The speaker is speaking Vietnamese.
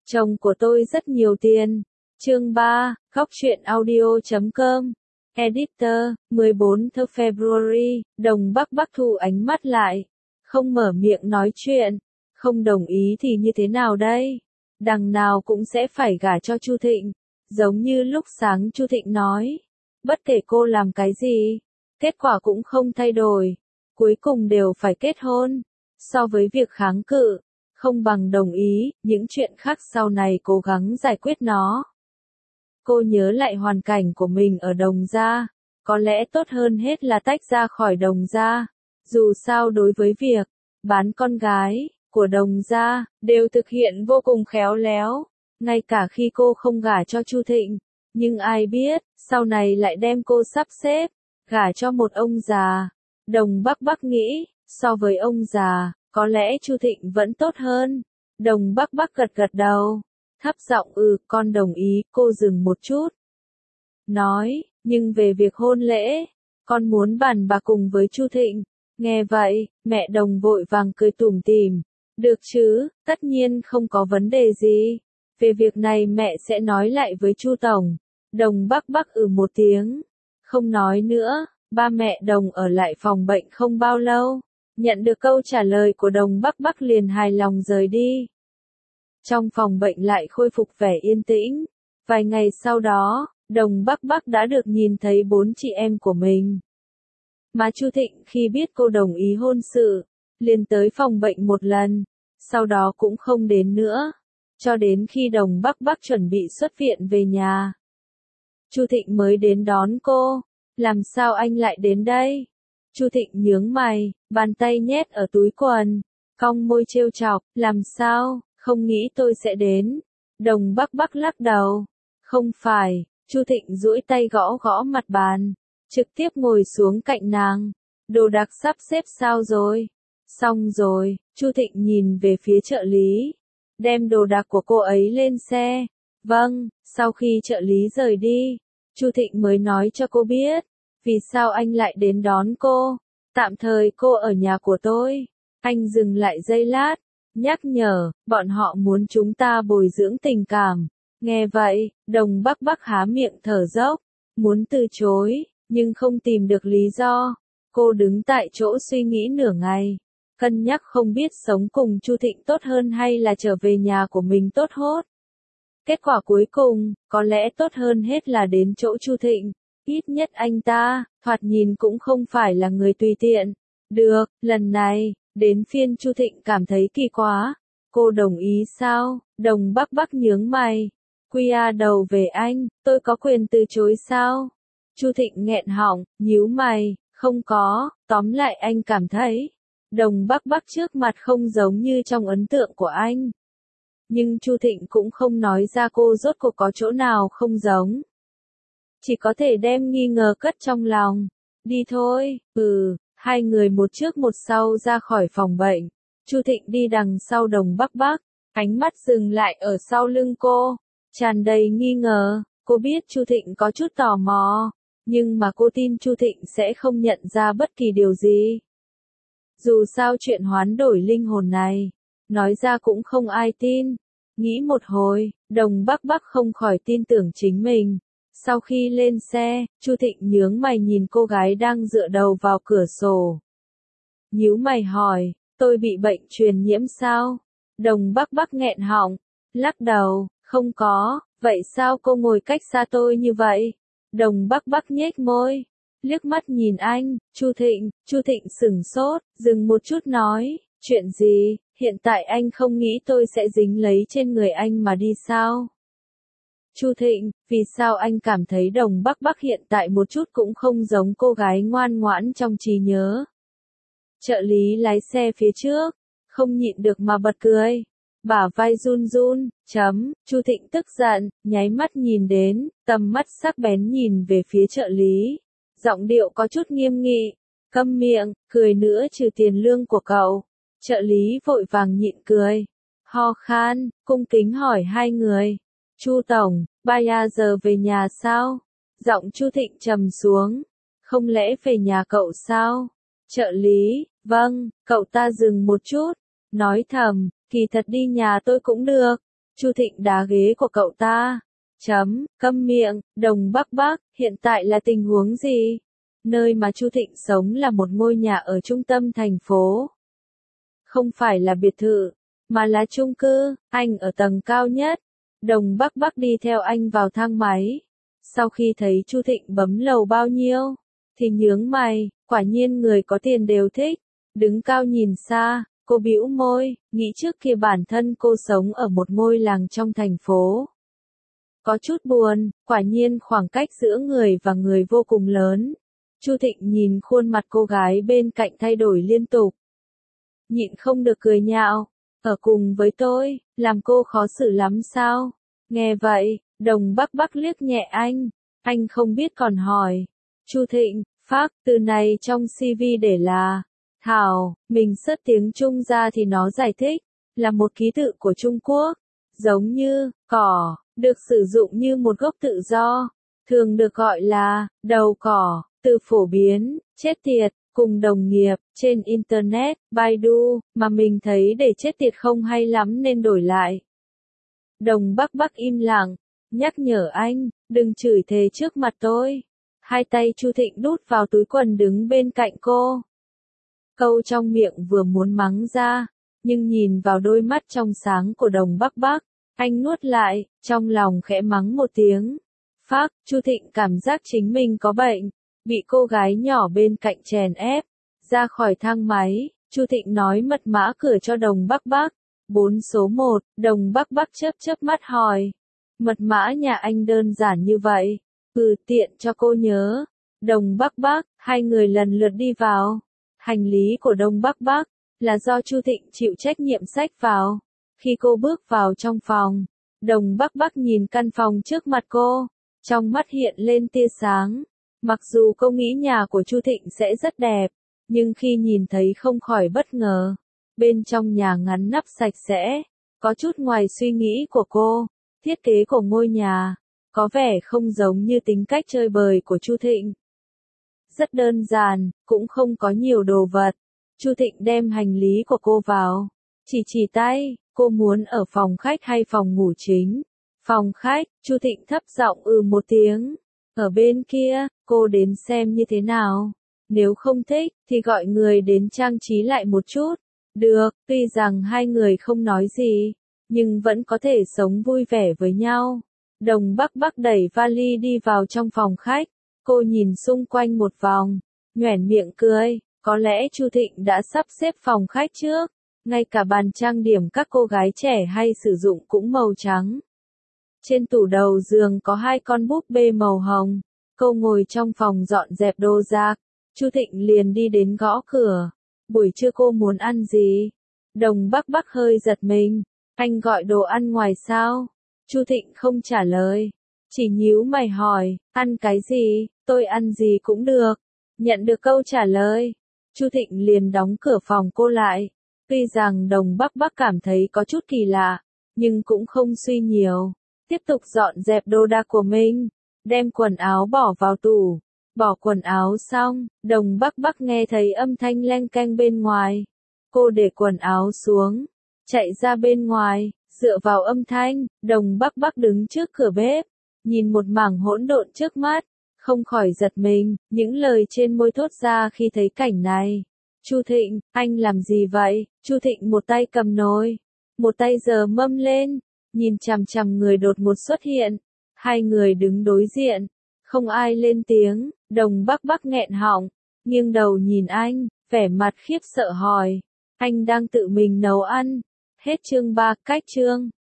Chồng của tôi rất nhiều tiền. Chương 3, Góc truyện audio.com. Editor, 14 tháng February, Đồng Bắc Bắc thu ánh mắt lại. Không mở miệng nói chuyện. Không đồng ý thì như thế nào đây? Đằng nào cũng sẽ phải gả cho Chu Thịnh. Giống như lúc sáng Chu Thịnh nói. Bất kể cô làm cái gì, kết quả cũng không thay đổi. Cuối cùng đều phải kết hôn. So với việc kháng cự, không bằng đồng ý, những chuyện khác sau này cố gắng giải quyết nó. Cô nhớ lại hoàn cảnh của mình ở Đồng gia, có lẽ tốt hơn hết là tách ra khỏi Đồng gia. Dù sao đối với việc bán con gái của Đồng gia đều thực hiện vô cùng khéo léo, ngay cả khi cô không gả cho Chu Thịnh, nhưng ai biết, sau này lại đem cô sắp xếp gả cho một ông già. Đồng Bắc Bắc nghĩ, so với ông già, có lẽ Chu Thịnh vẫn tốt hơn. Đồng Bắc Bắc gật gật đầu, thấp giọng con đồng ý. Cô dừng một chút, nói, nhưng về việc hôn lễ, con muốn bàn bạc cùng với Chu Thịnh. Nghe vậy, mẹ Đồng vội vàng cười tủm tỉm, được chứ, tất nhiên không có vấn đề gì. Về việc này mẹ sẽ nói lại với Chu Tổng. Đồng Bắc Bắc một tiếng, không nói nữa. Ba mẹ Đồng ở lại phòng bệnh không bao lâu, nhận được câu trả lời của Đồng Bắc Bắc liền hài lòng rời đi. Trong phòng bệnh lại khôi phục vẻ yên tĩnh. Vài ngày sau đó, Đồng Bắc Bắc đã được nhìn thấy 4 chị em của mình. Mà Chu Thịnh khi biết cô đồng ý hôn sự, liền tới phòng bệnh một lần, sau đó cũng không đến nữa, cho đến khi Đồng Bắc Bắc chuẩn bị xuất viện về nhà. Chu Thịnh mới đến đón cô. Làm sao anh lại đến đây? Chu Thịnh nhướng mày, bàn tay nhét ở túi quần, cong môi trêu chọc, làm sao, không nghĩ tôi sẽ đến. Đồng Bắc Bắc lắc đầu, không phải. Chu Thịnh duỗi tay gõ gõ mặt bàn, trực tiếp ngồi xuống cạnh nàng. Đồ đạc sắp xếp sao rồi? Xong rồi. Chu Thịnh nhìn về phía trợ lý, đem đồ đạc của cô ấy lên xe. Vâng. Sau khi trợ lý rời đi, Chu Thịnh mới nói cho cô biết, vì sao anh lại đến đón cô. Tạm thời cô ở nhà của tôi. Anh dừng lại giây lát, nhắc nhở, bọn họ muốn chúng ta bồi dưỡng tình cảm. Nghe vậy, Đồng Bắc Bắc há miệng thở dốc, muốn từ chối, nhưng không tìm được lý do. Cô đứng tại chỗ suy nghĩ nửa ngày, cân nhắc không biết sống cùng Chu Thịnh tốt hơn hay là trở về nhà của mình tốt hốt. Kết quả cuối cùng, có lẽ tốt hơn hết là đến chỗ Chu Thịnh. Ít nhất anh ta, thoạt nhìn cũng không phải là người tùy tiện. Được, lần này, đến phiên Chu Thịnh cảm thấy kỳ quá. Cô đồng ý sao? Đồng Bắc Bắc nhướng mày. Đầu về anh, tôi có quyền từ chối sao? Chu Thịnh nghẹn họng, nhíu mày, không có, tóm lại anh cảm thấy. Đồng Bắc Bắc trước mặt không giống như trong ấn tượng của anh. Nhưng Chu Thịnh cũng không nói ra cô rốt cuộc có chỗ nào không giống. Chỉ có thể đem nghi ngờ cất trong lòng. Đi thôi. Hai người một trước một sau ra khỏi phòng bệnh. Chu Thịnh đi đằng sau Đồng Bắc Bắc, ánh mắt dừng lại ở sau lưng cô, tràn đầy nghi ngờ. Cô biết Chu Thịnh có chút tò mò, nhưng mà cô tin Chu Thịnh sẽ không nhận ra bất kỳ điều gì. Dù sao chuyện hoán đổi linh hồn này, nói ra cũng không ai tin. Nghĩ một hồi, Đồng Bắc Bắc không khỏi tin tưởng chính mình. Sau khi lên xe, Chu Thịnh nhướng mày nhìn cô gái đang dựa đầu vào cửa sổ. Nhíu mày hỏi, tôi bị bệnh truyền nhiễm sao? Đồng Bắc Bắc nghẹn họng, lắc đầu, không có. Vậy sao cô ngồi cách xa tôi như vậy? Đồng Bắc Bắc nhếch môi, liếc mắt nhìn anh. Chu Thịnh sửng sốt, dừng một chút nói, chuyện gì? Hiện tại anh không nghĩ tôi sẽ dính lấy trên người anh mà đi sao? Chu Thịnh, vì sao anh cảm thấy Đồng Bắc Bắc hiện tại một chút cũng không giống cô gái ngoan ngoãn trong trí nhớ? Trợ lý lái xe phía trước, không nhịn được mà bật cười. Bả vai run run, Chu Thịnh tức giận, nháy mắt nhìn đến, tầm mắt sắc bén nhìn về phía trợ lý. Giọng điệu có chút nghiêm nghị, câm miệng, cười nữa trừ tiền lương của cậu. Trợ lý vội vàng nhịn cười, ho khan, cung kính hỏi hai người. Chu Tổng, 3 giờ về nhà sao? Giọng Chu Thịnh trầm xuống, không lẽ về nhà cậu sao? Trợ lý, vâng. Cậu ta dừng một chút, nói thầm, kỳ thật đi nhà tôi cũng được. Chu Thịnh đá ghế của cậu ta. Câm miệng, Đồng Bắc Bắc, hiện tại là tình huống gì? Nơi mà Chu Thịnh sống là một ngôi nhà ở trung tâm thành phố. Không phải là biệt thự, mà là chung cư, anh ở tầng cao nhất. Đồng Bắc Bắc đi theo anh vào thang máy. Sau khi thấy Chu Thịnh bấm lầu bao nhiêu, thì nhướng mày, quả nhiên người có tiền đều thích. Đứng cao nhìn xa, cô bĩu môi, nghĩ trước kia bản thân cô sống ở một ngôi làng trong thành phố. Có chút buồn, quả nhiên khoảng cách giữa người và người vô cùng lớn. Chu Thịnh nhìn khuôn mặt cô gái bên cạnh thay đổi liên tục. Nhịn không được cười nhạo, ở cùng với tôi, làm cô khó xử lắm sao? Nghe vậy, Đồng Bắc Bắc liếc nhẹ anh không biết còn hỏi. Chu Thịnh, phác, từ này trong CV để là Thảo, mình xớt tiếng Trung ra thì nó giải thích, là một ký tự của Trung Quốc, giống như cỏ, được sử dụng như một gốc tự do, thường được gọi là đầu cỏ, từ phổ biến, chết tiệt, cùng đồng nghiệp, trên Internet, Baidu, mà mình thấy để chết tiệt không hay lắm nên đổi lại. Đồng Bắc Bắc im lặng, nhắc nhở anh, đừng chửi thề trước mặt tôi. Hai tay Chu Thịnh đút vào túi quần đứng bên cạnh cô. Câu trong miệng vừa muốn mắng ra, nhưng nhìn vào đôi mắt trong sáng của Đồng Bắc Bắc, anh nuốt lại, trong lòng khẽ mắng một tiếng. Phác, Chu Thịnh cảm giác chính mình có bệnh, bị cô gái nhỏ bên cạnh chèn ép. Ra khỏi thang máy, Chu Thịnh nói mật mã cửa cho Đồng Bắc Bắc. 4 số 1, Đồng Bắc Bắc chớp mắt hỏi. Mật mã nhà anh đơn giản như vậy. Tiện cho cô nhớ. Đồng Bắc Bắc, hai người lần lượt đi vào. Hành lý của Đồng Bắc Bắc là do Chu Thịnh chịu trách nhiệm xách vào. Khi cô bước vào trong phòng, Đồng Bắc Bắc nhìn căn phòng trước mặt cô, trong mắt hiện lên tia sáng. Mặc dù cô nghĩ nhà của Chu Thịnh sẽ rất đẹp, nhưng khi nhìn thấy không khỏi bất ngờ. Bên trong nhà ngắn nắp sạch sẽ, có chút ngoài suy nghĩ của cô. Thiết kế của ngôi nhà có vẻ không giống như tính cách chơi bời của Chu Thịnh. Rất đơn giản, cũng không có nhiều đồ vật. Chu Thịnh đem hành lý của cô vào, chỉ tay, cô muốn ở phòng khách hay phòng ngủ chính? Phòng khách, Chu Thịnh thấp giọng một tiếng. Ở bên kia, cô đến xem như thế nào. Nếu không thích, thì gọi người đến trang trí lại một chút. Được, tuy rằng hai người không nói gì, nhưng vẫn có thể sống vui vẻ với nhau. Đồng Bắc Bắc đẩy vali đi vào trong phòng khách. Cô nhìn xung quanh một vòng, nhoẻn miệng cười. Có lẽ Chu Thịnh đã sắp xếp phòng khách trước. Ngay cả bàn trang điểm các cô gái trẻ hay sử dụng cũng màu trắng. Trên tủ đầu giường có 2 con búp bê màu hồng. Cô ngồi trong phòng dọn dẹp đồ đạc. Chu Thịnh liền đi đến gõ cửa. Buổi trưa cô muốn ăn gì? Đồng Bắc Bắc hơi giật mình. Anh gọi đồ ăn ngoài sao? Chu Thịnh không trả lời. Chỉ nhíu mày hỏi, ăn cái gì? Tôi ăn gì cũng được. Nhận được câu trả lời, Chu Thịnh liền đóng cửa phòng cô lại. Tuy rằng Đồng Bắc Bắc cảm thấy có chút kỳ lạ, nhưng cũng không suy nhiều. Tiếp tục dọn dẹp đồ đạc của mình, đem quần áo bỏ vào tủ. Bỏ quần áo xong, Đồng Bắc Bắc nghe thấy âm thanh leng keng bên ngoài. Cô để quần áo xuống, chạy ra bên ngoài, dựa vào âm thanh, Đồng Bắc Bắc đứng trước cửa bếp, nhìn một mảng hỗn độn trước mắt, không khỏi giật mình, những lời trên môi thốt ra khi thấy cảnh này. Chu Thịnh, anh làm gì vậy? Chu Thịnh một tay cầm nồi, một tay giở mâm lên, nhìn chằm chằm người đột ngột xuất hiện. Hai người đứng đối diện, không ai lên tiếng. Đồng Bắc Bắc nghẹn họng, nghiêng đầu nhìn anh, vẻ mặt khiếp sợ hỏi, anh đang tự mình nấu ăn? Hết chương 3, cách chương